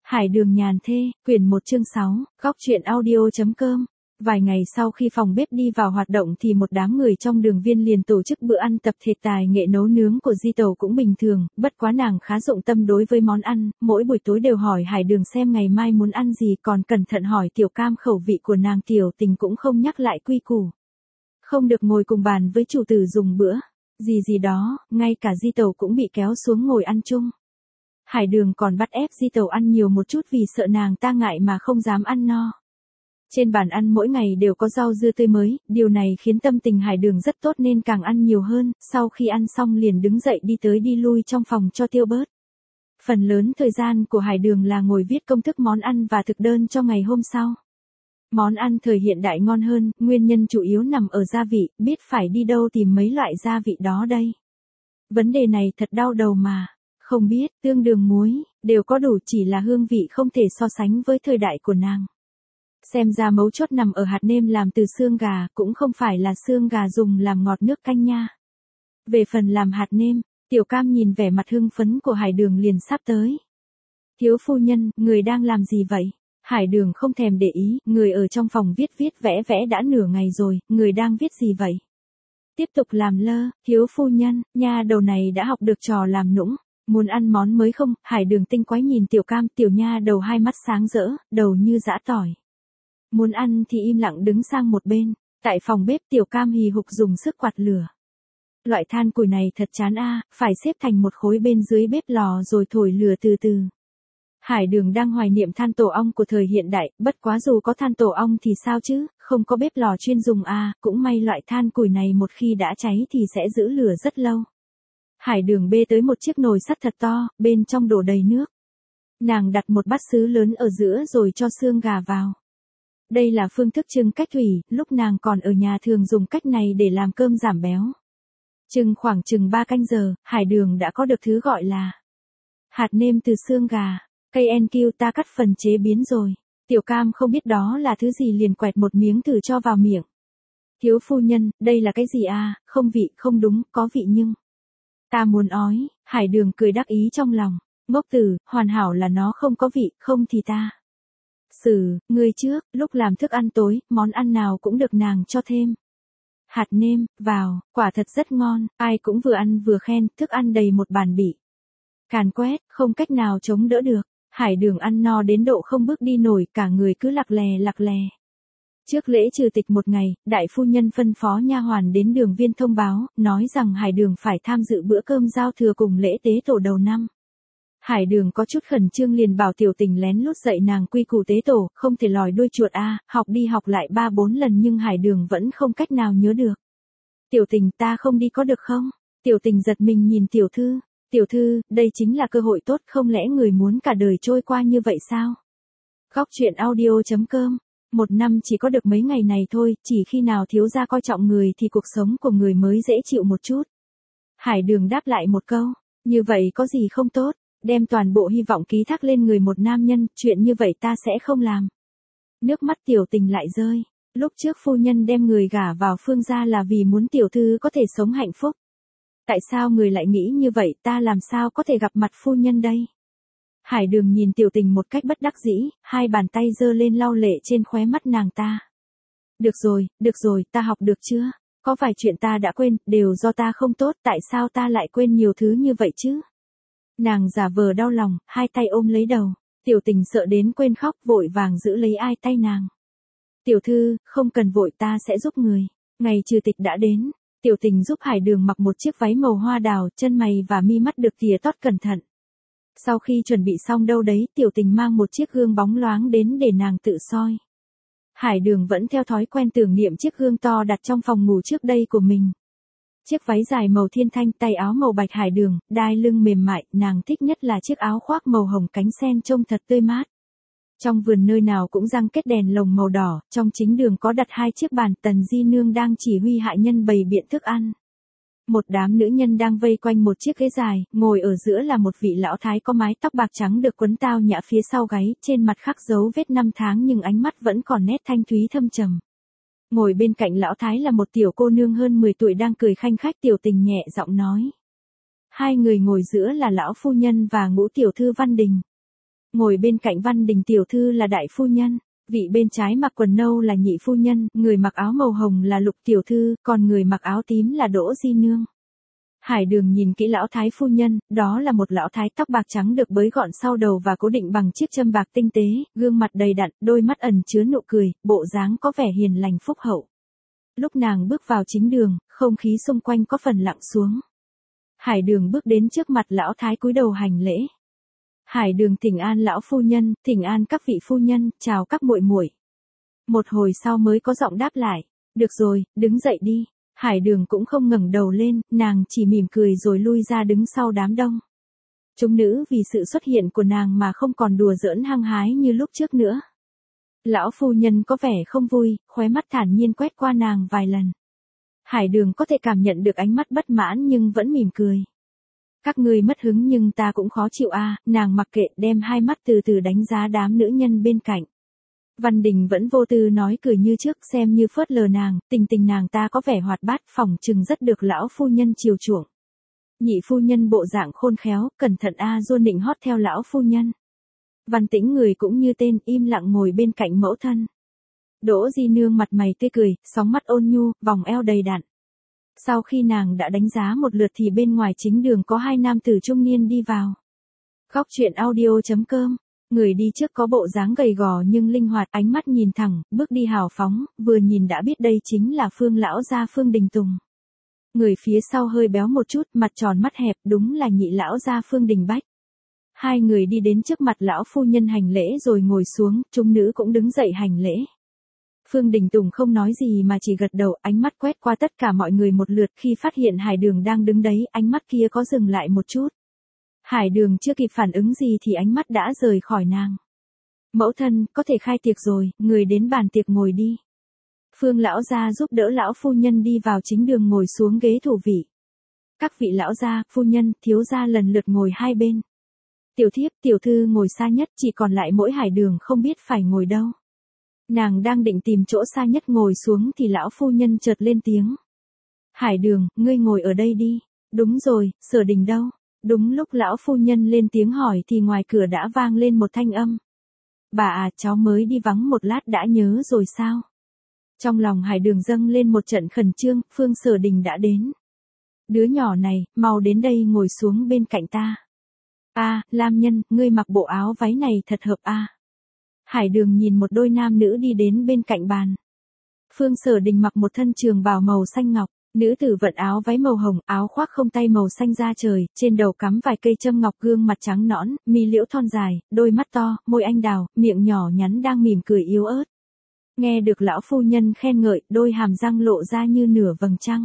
Hải đường nhàn thê, quyển 1 chương 6, góc truyện audio.com. Vài ngày sau khi phòng bếp đi vào hoạt động thì một đám người trong đường viên liền tổ chức bữa ăn tập thể. Tài nghệ nấu nướng của Di Tẩu cũng bình thường, bất quá nàng khá dụng tâm đối với món ăn, mỗi buổi tối đều hỏi Hải đường xem ngày mai muốn ăn gì, còn cẩn thận hỏi Tiểu Cam khẩu vị của nàng. Tiểu Tình cũng không nhắc lại quy củ, không được ngồi cùng bàn với chủ tử dùng bữa gì đó, ngay cả Di Tẩu cũng bị kéo xuống ngồi ăn chung. Hải đường còn bắt ép Di Tẩu ăn nhiều một chút vì sợ nàng ta ngại mà không dám ăn no. Trên bàn ăn mỗi ngày đều có rau dưa tươi mới, điều này khiến tâm tình Hải đường rất tốt nên càng ăn nhiều hơn. Sau khi ăn xong liền đứng dậy đi tới đi lui trong phòng cho tiêu bớt. Phần lớn thời gian của Hải đường là ngồi viết công thức món ăn và thực đơn cho ngày hôm sau. Món ăn thời hiện đại ngon hơn, nguyên nhân chủ yếu nằm ở gia vị, biết phải đi đâu tìm mấy loại gia vị đó đây. Vấn đề này thật đau đầu mà. Không biết, tương đường muối, đều có đủ, chỉ là hương vị không thể so sánh với thời đại của nàng. Xem ra mấu chốt nằm ở hạt nêm làm từ xương gà, cũng không phải là xương gà dùng làm ngọt nước canh nha. Về phần làm hạt nêm, Tiểu Cam nhìn vẻ mặt hưng phấn của Hải đường liền sắp tới. Thiếu phu nhân, người đang làm gì vậy? Hải đường không thèm để ý, người ở trong phòng viết vẽ đã nửa ngày rồi, người đang viết gì vậy? Tiếp tục làm lơ, thiếu phu nhân, nha đầu này đã học được trò làm nũng. Muốn ăn món mới không? Hải đường tinh quái nhìn Tiểu Cam, tiểu nha đầu hai mắt sáng rỡ, đầu như giã tỏi. Muốn ăn thì im lặng đứng sang một bên. Tại phòng bếp Tiểu Cam hì hục dùng sức quạt lửa. Loại than củi này thật chán a, phải xếp thành một khối bên dưới bếp lò rồi thổi lửa từ từ. Hải đường đang hoài niệm than tổ ong của thời hiện đại, bất quá dù có than tổ ong thì sao chứ, không có bếp lò chuyên dùng a, cũng may loại than củi này một khi đã cháy thì sẽ giữ lửa rất lâu. Hải đường bê tới một chiếc nồi sắt thật to, bên trong đổ đầy nước. Nàng đặt một bát sứ lớn ở giữa rồi cho xương gà vào. Đây là phương thức trưng cách thủy, lúc nàng còn ở nhà thường dùng cách này để làm cơm giảm béo. Trưng khoảng chừng 3 canh giờ, Hải đường đã có được thứ gọi là hạt nêm từ xương gà. Cây NQ ta cắt phần chế biến rồi. Tiểu Cam không biết đó là thứ gì liền quẹt một miếng thử cho vào miệng. Thiếu phu nhân, đây là cái gì à, không vị, không đúng, có vị nhưng... Ta muốn ói. Hải đường cười đắc ý trong lòng. Ngốc tử, hoàn hảo là nó không có vị, không thì ta. Ngươi trước, lúc làm thức ăn tối, món ăn nào cũng được nàng cho thêm hạt nêm vào, quả thật rất ngon, ai cũng vừa ăn vừa khen, thức ăn đầy một bàn bị càn quét, không cách nào chống đỡ được. Hải đường ăn no đến độ không bước đi nổi, cả người cứ lặc lè. Trước lễ trừ tịch một ngày, đại phu nhân phân phó nha hoàn đến đường viên thông báo, nói rằng Hải đường phải tham dự bữa cơm giao thừa cùng lễ tế tổ đầu năm. Hải đường có chút khẩn trương liền bảo Tiểu Tình lén lút dạy nàng quy củ tế tổ, không thể lòi đuôi chuột a, học đi học lại 3-4 lần nhưng Hải đường vẫn không cách nào nhớ được. Tiểu Tình, ta không đi có được không? Tiểu Tình giật mình nhìn tiểu thư. Tiểu thư, đây chính là cơ hội tốt, không lẽ người muốn cả đời trôi qua như vậy sao? Góc truyện audio.com. Một năm chỉ có được mấy ngày này thôi, chỉ khi nào thiếu gia coi trọng người thì cuộc sống của người mới dễ chịu một chút. Hải đường đáp lại một câu, như vậy có gì không tốt, đem toàn bộ hy vọng ký thác lên người một nam nhân, chuyện như vậy ta sẽ không làm. Nước mắt Tiểu Tình lại rơi, lúc trước phu nhân đem người gả vào Phương gia là vì muốn tiểu thư có thể sống hạnh phúc. Tại sao người lại nghĩ như vậy, ta làm sao có thể gặp mặt phu nhân đây? Hải đường nhìn Tiểu Tình một cách bất đắc dĩ, hai bàn tay giơ lên lau lệ trên khóe mắt nàng ta. Được rồi, ta học được chưa? Có vài chuyện ta đã quên, đều do ta không tốt, tại sao ta lại quên nhiều thứ như vậy chứ? Nàng giả vờ đau lòng, hai tay ôm lấy đầu. Tiểu Tình sợ đến quên khóc, vội vàng giữ lấy tay nàng. Tiểu thư, không cần vội, ta sẽ giúp người. Ngày trừ tịch đã đến. Tiểu Tình giúp Hải đường mặc một chiếc váy màu hoa đào, chân mày và mi mắt được tỉa tót cẩn thận. Sau khi chuẩn bị xong đâu đấy, Tiểu Tình mang một chiếc gương bóng loáng đến để nàng tự soi. Hải đường vẫn theo thói quen tưởng niệm chiếc gương to đặt trong phòng ngủ trước đây của mình. Chiếc váy dài màu thiên thanh, tay áo màu bạch Hải đường, đai lưng mềm mại, nàng thích nhất là chiếc áo khoác màu hồng cánh sen trông thật tươi mát. Trong vườn nơi nào cũng răng kết đèn lồng màu đỏ, trong chính đường có đặt 2 chiếc bàn, Tần Di Nương đang chỉ huy hạ nhân bày biện thức ăn. Một đám nữ nhân đang vây quanh một chiếc ghế dài, ngồi ở giữa là một vị lão thái có mái tóc bạc trắng được quấn tao nhã phía sau gáy, trên mặt khắc dấu vết năm tháng nhưng ánh mắt vẫn còn nét thanh thúy thâm trầm. Ngồi bên cạnh lão thái là một tiểu cô nương hơn 10 tuổi đang cười khanh khách. Tiểu Tình nhẹ giọng nói. Hai người ngồi giữa là lão phu nhân và ngũ tiểu thư Văn Đình. Ngồi bên cạnh Văn Đình tiểu thư là đại phu nhân, vị bên trái mặc quần nâu là nhị phu nhân, người mặc áo màu hồng là Lục tiểu thư, còn người mặc áo tím là Đỗ Di nương. Hải Đường nhìn kỹ lão thái phu nhân, đó là một lão thái tóc bạc trắng được bới gọn sau đầu và cố định bằng chiếc châm bạc tinh tế, gương mặt đầy đặn, đôi mắt ẩn chứa nụ cười, bộ dáng có vẻ hiền lành phúc hậu. Lúc nàng bước vào chính đường, không khí xung quanh có phần lặng xuống. Hải Đường bước đến trước mặt lão thái cúi đầu hành lễ. Hải Đường thỉnh an lão phu nhân, thỉnh an các vị phu nhân, chào các muội muội. Một hồi sau mới có giọng đáp lại, được rồi, đứng dậy đi. Hải Đường cũng không ngẩng đầu lên, nàng chỉ mỉm cười rồi lui ra đứng sau đám đông. Chúng nữ vì sự xuất hiện của nàng mà không còn đùa giỡn hăng hái như lúc trước nữa. Lão phu nhân có vẻ không vui, khóe mắt thản nhiên quét qua nàng vài lần. Hải Đường có thể cảm nhận được ánh mắt bất mãn nhưng vẫn mỉm cười. Các ngươi mất hứng nhưng ta cũng khó chịu a, nàng mặc kệ, đem hai mắt từ từ đánh giá đám nữ nhân bên cạnh. Văn Đình vẫn vô tư nói cười như trước, xem như phớt lờ nàng, tình tình nàng ta có vẻ hoạt bát, phỏng chừng rất được lão phu nhân chiều chuộng. Nhị phu nhân bộ dạng khôn khéo, cẩn thận Duôn nịnh hót theo lão phu nhân. Văn Tĩnh người cũng như tên, im lặng ngồi bên cạnh mẫu thân. Đỗ Di nương mặt mày tươi cười, sóng mắt ôn nhu, vòng eo đầy đặn. Sau khi nàng đã đánh giá một lượt thì bên ngoài chính đường có hai nam tử trung niên đi vào. Góc truyện audio.com. Người đi trước có bộ dáng gầy gò nhưng linh hoạt, ánh mắt nhìn thẳng, bước đi hào phóng, vừa nhìn đã biết đây chính là Phương lão gia Phương Đình Tùng. Người phía sau hơi béo một chút, mặt tròn mắt hẹp, đúng là nhị lão gia Phương Đình Bách. Hai người đi đến trước mặt lão phu nhân hành lễ rồi ngồi xuống, chúng nữ cũng đứng dậy hành lễ. Phương Đình Tùng không nói gì mà chỉ gật đầu, ánh mắt quét qua tất cả mọi người một lượt, khi phát hiện Hải Đường đang đứng đấy, ánh mắt kia có dừng lại một chút. Hải Đường chưa kịp phản ứng gì thì ánh mắt đã rời khỏi nàng. Mẫu thân, có thể khai tiệc rồi, người đến bàn tiệc ngồi đi. Phương lão gia giúp đỡ lão phu nhân đi vào chính đường ngồi xuống ghế thủ vị. Các vị lão gia, phu nhân, thiếu gia lần lượt ngồi hai bên. Tiểu thiếp, tiểu thư ngồi xa nhất, chỉ còn lại mỗi Hải Đường không biết phải ngồi đâu. Nàng đang định tìm chỗ xa nhất ngồi xuống thì lão phu nhân chợt lên tiếng. Hải Đường, ngươi ngồi ở đây đi. Đúng rồi, Sở Đình đâu? Đúng lúc lão phu nhân lên tiếng hỏi thì ngoài cửa đã vang lên một thanh âm. Bà à, cháu mới đi vắng một lát đã nhớ rồi sao? Trong lòng Hải Đường dâng lên một trận khẩn trương, Phương Sở Đình đã đến. Đứa nhỏ này, mau đến đây ngồi xuống bên cạnh ta. Lam Nhân, ngươi mặc bộ áo váy này thật hợp Hải Đường nhìn một đôi nam nữ đi đến bên cạnh bàn. Phương Sở Đình mặc một thân trường bào màu xanh ngọc, nữ tử vận áo váy màu hồng, áo khoác không tay màu xanh da trời, trên đầu cắm vài cây châm ngọc, gương mặt trắng nõn, mi liễu thon dài, đôi mắt to, môi anh đào, miệng nhỏ nhắn đang mỉm cười yếu ớt. Nghe được lão phu nhân khen ngợi, đôi hàm răng lộ ra như nửa vầng trăng.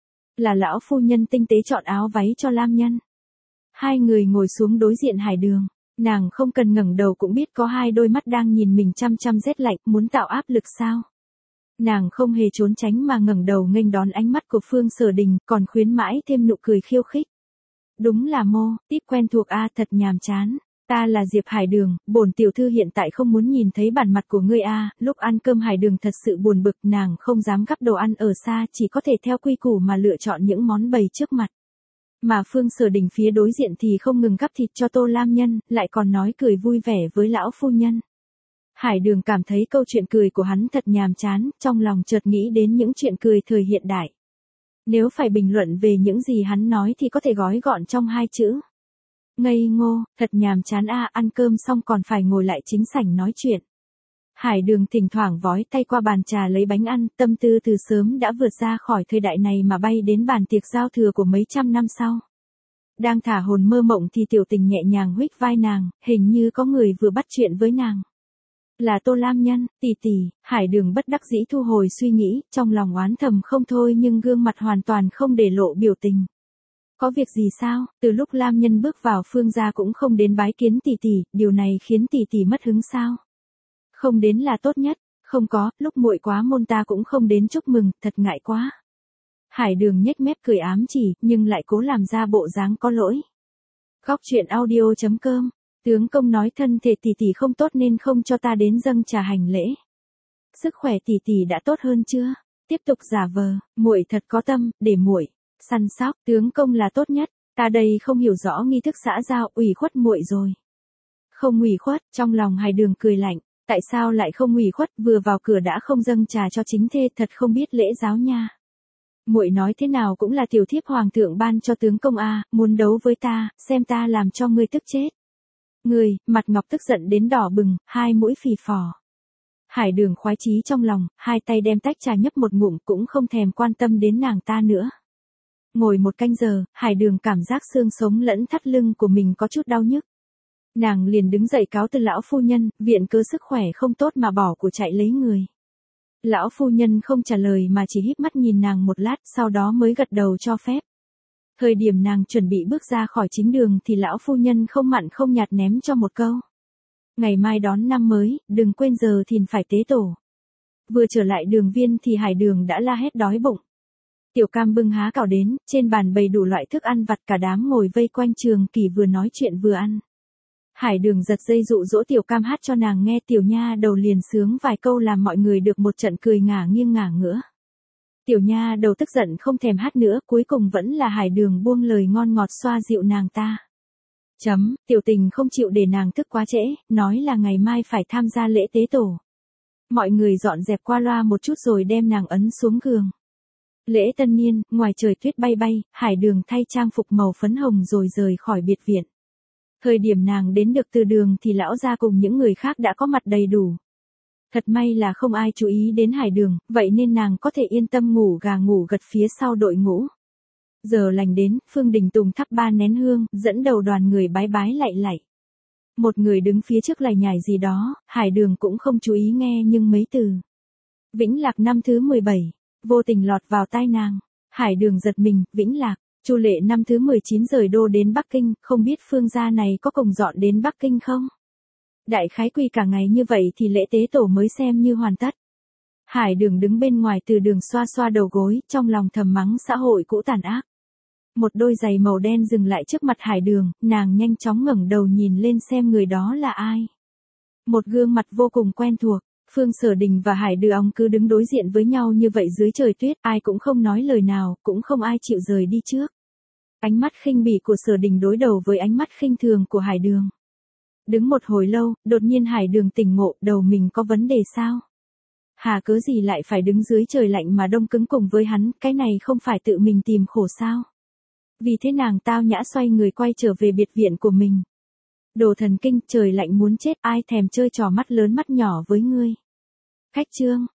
Là lão phu nhân tinh tế chọn áo váy cho Lam Nhân. Hai người ngồi xuống đối diện Hải Đường. Nàng không cần ngẩng đầu cũng biết có hai đôi mắt đang nhìn mình chăm chăm rét lạnh, muốn tạo áp lực sao? Nàng không hề trốn tránh mà ngẩng đầu nghênh đón ánh mắt của Phương Sở Đình, còn khuyến mãi thêm nụ cười khiêu khích. Đúng là típ quen thuộc thật nhàm chán. Ta là Diệp Hải Đường, bổn tiểu thư hiện tại không muốn nhìn thấy bản mặt của ngươi Lúc ăn cơm Hải Đường thật sự buồn bực, nàng không dám gắp đồ ăn ở xa, chỉ có thể theo quy củ mà lựa chọn những món bày trước mặt. Mà Phương Sở Đình phía đối diện thì không ngừng gắp thịt cho Tô Lam Nhân, lại còn nói cười vui vẻ với lão phu nhân. Hải Đường cảm thấy câu chuyện cười của hắn thật nhàm chán, trong lòng chợt nghĩ đến những chuyện cười thời hiện đại. Nếu phải bình luận về những gì hắn nói thì có thể gói gọn trong hai chữ. Ngây ngô, thật nhàm chán ăn cơm xong còn phải ngồi lại chính sảnh nói chuyện. Hải Đường thỉnh thoảng vói tay qua bàn trà lấy bánh ăn, tâm tư từ sớm đã vượt ra khỏi thời đại này mà bay đến bàn tiệc giao thừa của mấy trăm năm sau. Đang thả hồn mơ mộng thì Tiểu Tình nhẹ nhàng huých vai nàng, hình như có người vừa bắt chuyện với nàng. Là Tô Lam Nhân, tỷ tỷ. Hải Đường bất đắc dĩ thu hồi suy nghĩ, trong lòng oán thầm không thôi nhưng gương mặt hoàn toàn không để lộ biểu tình. Có việc gì sao? Từ lúc Lam Nhân bước vào Phương gia cũng không đến bái kiến tỷ tỷ, điều này khiến tỷ tỷ mất hứng sao? Không đến là tốt nhất, không có, lúc muội quá môn ta cũng không đến chúc mừng, thật ngại quá. Hải Đường nhếch mép cười ám chỉ, nhưng lại cố làm ra bộ dáng có lỗi. Góc truyện audio.com. Tướng công nói thân thể tỷ tỷ không tốt nên không cho ta đến dâng trà hành lễ. Sức khỏe tỷ tỷ đã tốt hơn chưa? Tiếp tục giả vờ, muội thật có tâm, để muội săn sóc, tướng công là tốt nhất, ta đây không hiểu rõ nghi thức xã giao, ủy khuất muội rồi. Không ủy khuất, trong lòng Hải Đường cười lạnh, tại sao lại không ủy khuất, vừa vào cửa đã không dâng trà cho chính thê, thật không biết lễ giáo nha. Muội nói thế nào cũng là tiểu thiếp hoàng thượng ban cho tướng công a, muốn đấu với ta, xem ta làm cho ngươi tức chết. Ngươi, mặt Ngọc tức giận đến đỏ bừng, hai mũi phì phò. Hải Đường khoái chí trong lòng, hai tay đem tách trà nhấp một ngụm cũng không thèm quan tâm đến nàng ta nữa. Ngồi một canh giờ, Hải Đường cảm giác xương sống lẫn thắt lưng của mình có chút đau nhức. Nàng liền đứng dậy cáo từ lão phu nhân, viện cớ sức khỏe không tốt mà bỏ của chạy lấy người. Lão phu nhân không trả lời mà chỉ híp mắt nhìn nàng một lát, sau đó mới gật đầu cho phép. Thời điểm nàng chuẩn bị bước ra khỏi chính đường thì lão phu nhân không mặn không nhạt ném cho một câu. Ngày mai đón năm mới, đừng quên giờ thìn phải tế tổ. Vừa trở lại đường viên thì Hải Đường đã la hét đói bụng. Tiểu Cam bưng há cảo đến, trên bàn bày đủ loại thức ăn vặt, cả đám ngồi vây quanh Trường Kỳ vừa nói chuyện vừa ăn. Hải Đường giật dây dụ dỗ Tiểu Cam hát cho nàng nghe, tiểu nha đầu liền sướng vài câu làm mọi người được một trận cười ngả nghiêng ngả ngửa. Tiểu nha đầu tức giận không thèm hát nữa, cuối cùng vẫn là Hải Đường buông lời ngon ngọt xoa dịu nàng ta. Tiểu Tình không chịu để nàng thức quá trễ, nói là ngày mai phải tham gia lễ tế tổ. Mọi người dọn dẹp qua loa một chút rồi đem nàng ấn xuống giường. Lễ tân niên, ngoài trời tuyết bay bay, Hải Đường thay trang phục màu phấn hồng rồi rời khỏi biệt viện. Thời điểm nàng đến được từ đường thì lão gia cùng những người khác đã có mặt đầy đủ. Thật may là không ai chú ý đến Hải Đường, vậy nên nàng có thể yên tâm ngủ gà ngủ gật phía sau đội ngũ. Giờ lành đến, Phương Đình Tùng thắp 3 nén hương, dẫn đầu đoàn người bái bái lạy lạy. Một người đứng phía trước lải nhải gì đó, Hải Đường cũng không chú ý nghe nhưng mấy từ. Vĩnh Lạc năm thứ 17, vô tình lọt vào tai nàng. Hải Đường giật mình, Vĩnh Lạc. Chu Lệ năm thứ 19 rời đô đến Bắc Kinh, không biết Phương gia này có cùng dọn đến Bắc Kinh không? Đại khái quy cả ngày như vậy thì lễ tế tổ mới xem như hoàn tất. Hải Đường đứng bên ngoài từ đường xoa xoa đầu gối, trong lòng thầm mắng xã hội cũ tàn ác. Một đôi giày màu đen dừng lại trước mặt Hải Đường, nàng nhanh chóng ngẩng đầu nhìn lên xem người đó là ai. Một gương mặt vô cùng quen thuộc. Phương Sở Đình và Hải Đường cứ đứng đối diện với nhau như vậy dưới trời tuyết, ai cũng không nói lời nào, cũng không ai chịu rời đi trước. Ánh mắt khinh bỉ của Sở Đình đối đầu với ánh mắt khinh thường của Hải Đường. Đứng một hồi lâu, đột nhiên Hải Đường tỉnh ngộ, đầu mình có vấn đề sao? Hà cớ gì lại phải đứng dưới trời lạnh mà đông cứng cùng với hắn, cái này không phải tự mình tìm khổ sao? Vì thế nàng tao nhã xoay người quay trở về biệt viện của mình. Đồ thần kinh, trời lạnh muốn chết, ai thèm chơi trò mắt lớn mắt nhỏ với ngươi. Khách trương,